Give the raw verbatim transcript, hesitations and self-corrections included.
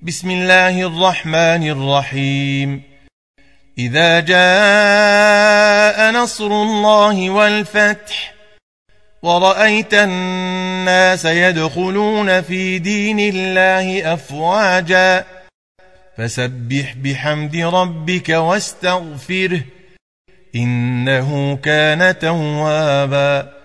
بسم الله الرحمن الرحيم. إذا جاء نصر الله والفتح ورأيت الناس يدخلون في دين الله أفواجا فسبح بحمد ربك واستغفره إنه كان توابا.